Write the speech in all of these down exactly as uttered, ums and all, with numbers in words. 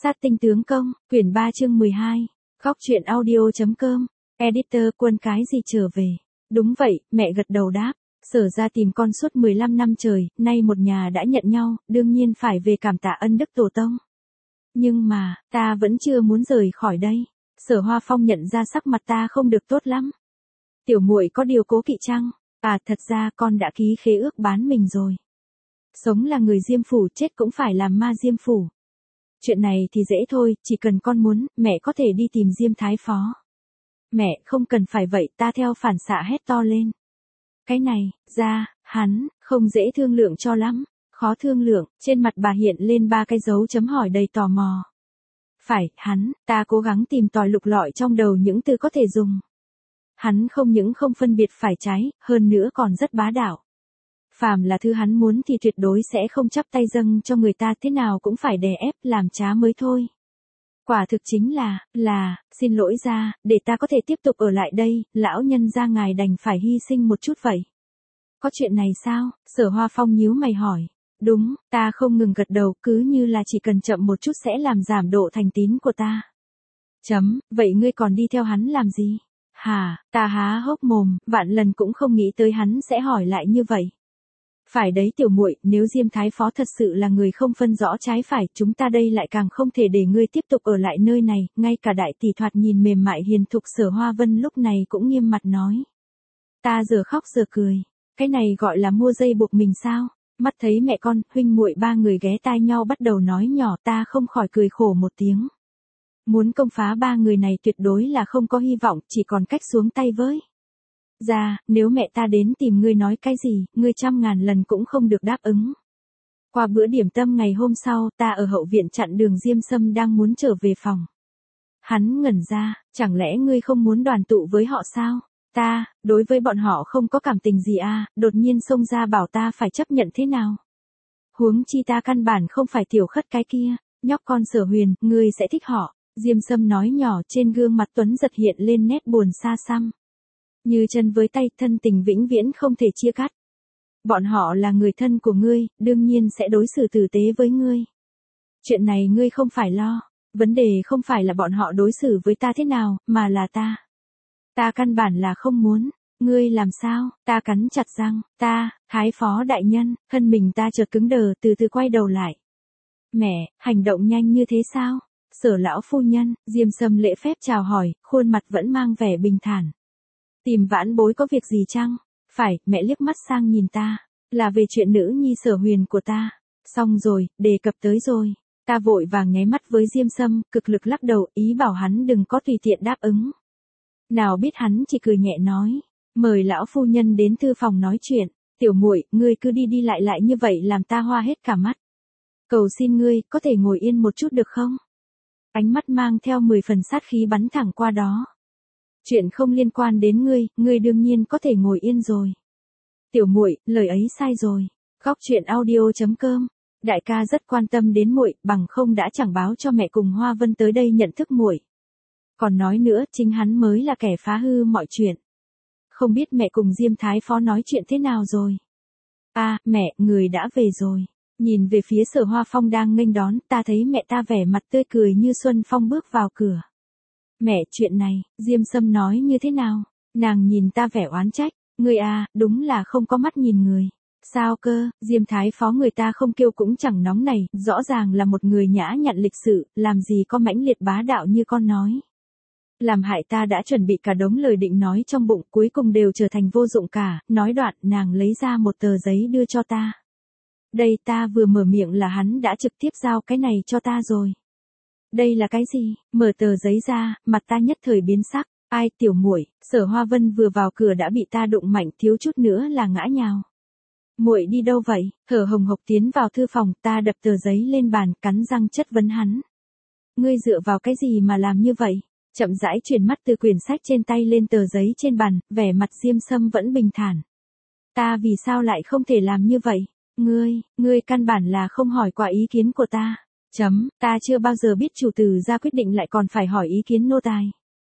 Sát tinh tướng công, quyển ba chương mười hai, góc truyện audio.com, editor Quân cái gì trở về. Đúng vậy, mẹ gật đầu đáp. Sở ra tìm con suốt mười lăm năm trời, nay một nhà đã nhận nhau, đương nhiên phải về cảm tạ ân đức tổ tông. Nhưng mà, ta vẫn chưa muốn rời khỏi đây. Sở Hoa Phong nhận ra sắc mặt ta không được tốt lắm. Tiểu muội có điều cố kỵ chăng? À, thật ra con đã ký khế ước bán mình rồi. Sống là người Diêm Phủ, chết cũng phải làm ma Diêm Phủ. Chuyện này thì dễ thôi, chỉ cần con muốn, mẹ có thể đi tìm Diêm Thái Phó. Mẹ, không cần phải vậy, ta theo phản xạ hét to lên. Cái này, ra, hắn, không dễ thương lượng cho lắm, khó thương lượng, trên mặt bà hiện lên ba cái dấu chấm hỏi đầy tò mò. Phải, hắn, ta cố gắng tìm tòi lục lọi trong đầu những từ có thể dùng. Hắn không những không phân biệt phải trái, hơn nữa còn rất bá đạo. Phàm là thứ hắn muốn thì tuyệt đối sẽ không chắp tay dâng cho người ta, thế nào cũng phải đè ép làm trá mới thôi. Quả thực chính là, là, xin lỗi ra, để ta có thể tiếp tục ở lại đây, lão nhân gia ngài đành phải hy sinh một chút vậy. Có chuyện này sao? Sở Hoa Phong nhíu mày hỏi. Đúng, ta không ngừng gật đầu, cứ như là chỉ cần chậm một chút sẽ làm giảm độ thành tín của ta. Chấm, vậy ngươi còn đi theo hắn làm gì? Hà, ta há hốc mồm, vạn lần cũng không nghĩ tới hắn sẽ hỏi lại như vậy. Phải đấy tiểu muội, nếu Diêm Thái Phó thật sự là người không phân rõ trái phải, chúng ta đây lại càng không thể để ngươi tiếp tục ở lại nơi này, ngay cả đại tỷ thoạt nhìn mềm mại hiền thục Sở Hoa Vân lúc này cũng nghiêm mặt nói. Ta giờ khóc giờ cười, cái này gọi là mua dây buộc mình sao? Mắt thấy mẹ con, huynh muội ba người ghé tai nhau bắt đầu nói nhỏ, ta không khỏi cười khổ một tiếng. Muốn công phá ba người này tuyệt đối là không có hy vọng, chỉ còn cách xuống tay với. Ra, nếu mẹ ta đến tìm ngươi nói cái gì, ngươi trăm ngàn lần cũng không được đáp ứng. Qua bữa điểm tâm ngày hôm sau, ta ở hậu viện chặn đường Diêm Sâm đang muốn trở về phòng. Hắn ngẩn ra, chẳng lẽ ngươi không muốn đoàn tụ với họ sao? Ta, đối với bọn họ không có cảm tình gì à, đột nhiên xông ra bảo ta phải chấp nhận thế nào? Huống chi ta căn bản không phải tiểu khất cái kia, nhóc con Sở Huyền, ngươi sẽ thích họ. Diêm Sâm nói nhỏ, trên gương mặt Tuấn giật hiện lên nét buồn xa xăm. Như chân với tay, thân tình vĩnh viễn không thể chia cắt. Bọn họ là người thân của ngươi, đương nhiên sẽ đối xử tử tế với ngươi. Chuyện này ngươi không phải lo, vấn đề không phải là bọn họ đối xử với ta thế nào, mà là ta. Ta căn bản là không muốn, ngươi làm sao? Ta cắn chặt răng, ta, Thái Phó đại nhân, thân mình ta chợt cứng đờ, từ từ quay đầu lại. Mẹ, hành động nhanh như thế sao? Sở lão phu nhân, Diêm Sâm lễ phép chào hỏi, khuôn mặt vẫn mang vẻ bình thản. Tìm vãn bối có việc gì chăng? Phải, mẹ liếc mắt sang nhìn ta, là về chuyện nữ nhi Sở Huyền của ta. Xong rồi, đề cập tới rồi. Ta vội vàng nháy mắt với Diêm Sâm, cực lực lắc đầu, ý bảo hắn đừng có tùy tiện đáp ứng. Nào biết hắn chỉ cười nhẹ nói, mời lão phu nhân đến thư phòng nói chuyện. Tiểu muội, ngươi cứ đi đi lại lại như vậy làm ta hoa hết cả mắt. Cầu xin ngươi, có thể ngồi yên một chút được không? Ánh mắt mang theo mười phần sát khí bắn thẳng qua đó. Chuyện không liên quan đến ngươi, ngươi đương nhiên có thể ngồi yên rồi. Tiểu muội, lời ấy sai rồi. Góc truyện audio.com. Đại ca rất quan tâm đến muội, bằng không đã chẳng báo cho mẹ cùng Hoa Vân tới đây nhận thức muội. Còn nói nữa, chính hắn mới là kẻ phá hư mọi chuyện. Không biết mẹ cùng Diêm Thái Phó nói chuyện thế nào rồi? À, mẹ, người đã về rồi. Nhìn về phía Sở Hoa Phong đang nghênh đón, ta thấy mẹ ta vẻ mặt tươi cười như xuân phong bước vào cửa. Mẹ, chuyện này, Diêm Sâm nói như thế nào? Nàng nhìn ta vẻ oán trách, ngươi à, đúng là không có mắt nhìn người. Sao cơ, Diêm Thái Phó người ta không kêu cũng chẳng nóng này, rõ ràng là một người nhã nhặn lịch sự, làm gì có mãnh liệt bá đạo như con nói. Làm hại ta đã chuẩn bị cả đống lời định nói trong bụng, cuối cùng đều trở thành vô dụng cả, nói đoạn, nàng lấy ra một tờ giấy đưa cho ta. Đây, ta vừa mở miệng là hắn đã trực tiếp giao cái này cho ta rồi. Đây là cái gì? Mở tờ giấy ra, mặt ta nhất thời biến sắc. Ai, tiểu muội? Sở Hoa Vân vừa vào cửa đã bị ta đụng mạnh, thiếu chút nữa là ngã nhào. Muội đi đâu vậy? Thở hồng hộc tiến vào thư phòng, ta đập tờ giấy lên bàn, cắn răng chất vấn hắn. Ngươi dựa vào cái gì mà làm như vậy? Chậm rãi chuyển mắt từ quyển sách trên tay lên tờ giấy trên bàn, vẻ mặt Diêm Sâm vẫn bình thản. Ta vì sao lại không thể làm như vậy? Ngươi, ngươi căn bản là không hỏi qua ý kiến của ta. Chấm, ta chưa bao giờ biết chủ tử ra quyết định lại còn phải hỏi ý kiến nô tài.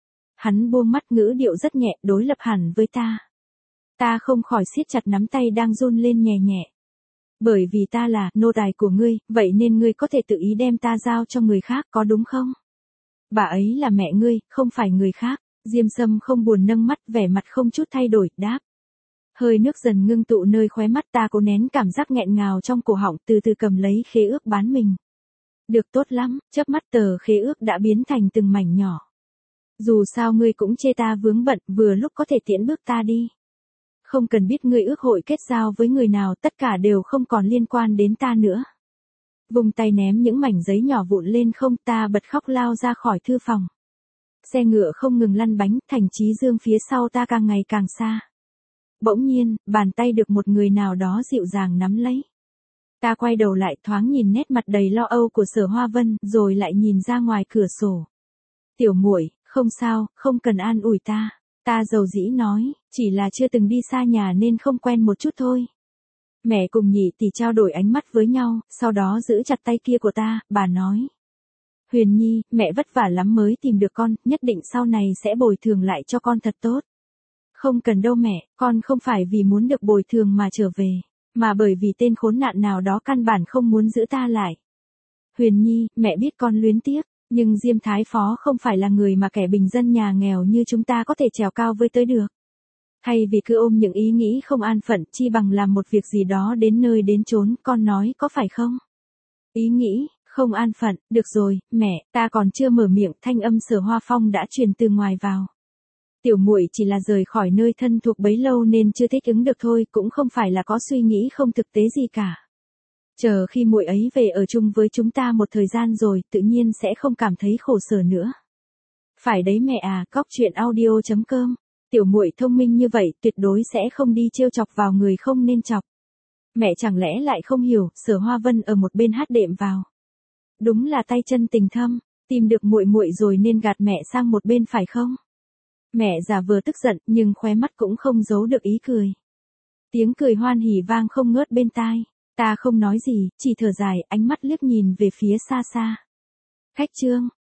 Hắn buông mắt, ngữ điệu rất nhẹ, đối lập hẳn với ta. Ta không khỏi siết chặt nắm tay đang run lên nhẹ nhẹ. Bởi vì ta là nô tài của ngươi, vậy nên ngươi có thể tự ý đem ta giao cho người khác, có đúng không? Bà ấy là mẹ ngươi, không phải người khác. Diêm Sâm không buồn nâng mắt, vẻ mặt không chút thay đổi, đáp. Hơi nước dần ngưng tụ nơi khóe mắt, ta cố nén cảm giác nghẹn ngào trong cổ họng, từ từ cầm lấy khế ước bán mình. Được, tốt lắm, chớp mắt tờ khế ước đã biến thành từng mảnh nhỏ. Dù sao ngươi cũng chê ta vướng bận, vừa lúc có thể tiễn bước ta đi. Không cần biết ngươi ước hội kết giao với người nào, tất cả đều không còn liên quan đến ta nữa. Vùng tay ném những mảnh giấy nhỏ vụn lên không, ta bật khóc lao ra khỏi thư phòng. Xe ngựa không ngừng lăn bánh, Thành Chí Dương phía sau ta càng ngày càng xa. Bỗng nhiên, bàn tay được một người nào đó dịu dàng nắm lấy. Ta quay đầu lại, thoáng nhìn nét mặt đầy lo âu của Sở Hoa Vân, rồi lại nhìn ra ngoài cửa sổ. Tiểu muội, không sao, không cần an ủi ta. Ta dầu dĩ nói, chỉ là chưa từng đi xa nhà nên không quen một chút thôi. Mẹ cùng nhị tỷ trao đổi ánh mắt với nhau, sau đó giữ chặt tay kia của ta, bà nói. Huyền Nhi, mẹ vất vả lắm mới tìm được con, nhất định sau này sẽ bồi thường lại cho con thật tốt. Không cần đâu mẹ, con không phải vì muốn được bồi thường mà trở về, mà bởi vì tên khốn nạn nào đó căn bản không muốn giữ ta lại. Huyền Nhi, mẹ biết con luyến tiếc, nhưng Diêm Thái Phó không phải là người mà kẻ bình dân nhà nghèo như chúng ta có thể trèo cao với tới được. Thay vì cứ ôm những ý nghĩ không an phận, chi bằng làm một việc gì đó đến nơi đến chốn, con nói có phải không? Ý nghĩ không an phận, được rồi, mẹ, ta còn chưa mở miệng, thanh âm Sở Hoa Phong đã truyền từ ngoài vào. Tiểu muội chỉ là rời khỏi nơi thân thuộc bấy lâu nên chưa thích ứng được thôi, cũng không phải là có suy nghĩ không thực tế gì cả. Chờ khi muội ấy về ở chung với chúng ta một thời gian rồi, tự nhiên sẽ không cảm thấy khổ sở nữa. Phải đấy mẹ à, cóc truyện audio chấm com. Tiểu muội thông minh như vậy, tuyệt đối sẽ không đi trêu chọc vào người không nên chọc. Mẹ chẳng lẽ lại không hiểu, Sở Hoa Vân ở một bên hát đệm vào. Đúng là tay chân tình thâm, tìm được muội muội rồi nên gạt mẹ sang một bên phải không? Mẹ già vừa tức giận, nhưng khóe mắt cũng không giấu được ý cười. Tiếng cười hoan hỉ vang không ngớt bên tai. Ta không nói gì, chỉ thở dài, ánh mắt liếc nhìn về phía xa xa. Khách Trương,